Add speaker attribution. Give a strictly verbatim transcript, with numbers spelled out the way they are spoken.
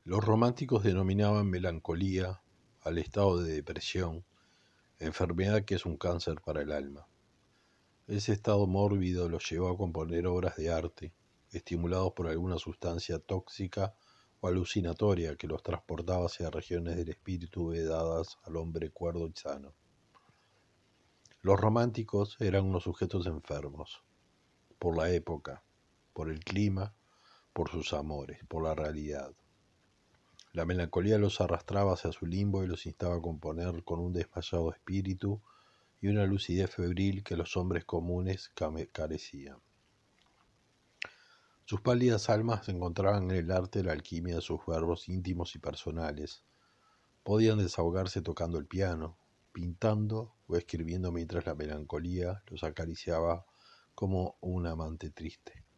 Speaker 1: Los románticos denominaban melancolía al estado de depresión, enfermedad que es un cáncer para el alma. Ese estado mórbido los llevó a componer obras de arte, estimulados por alguna sustancia tóxica o alucinatoria que los transportaba hacia regiones del espíritu vedadas al hombre cuerdo y sano. Los románticos eran unos sujetos enfermos, por la época, por el clima, por sus amores, por la realidad. La melancolía los arrastraba hacia su limbo y los instaba a componer con un desmayado espíritu y una lucidez febril que los hombres comunes carecían. Sus pálidas almas encontraban en el arte la alquimia de sus verbos íntimos y personales. Podían desahogarse tocando el piano, pintando o escribiendo mientras la melancolía los acariciaba como un amante triste.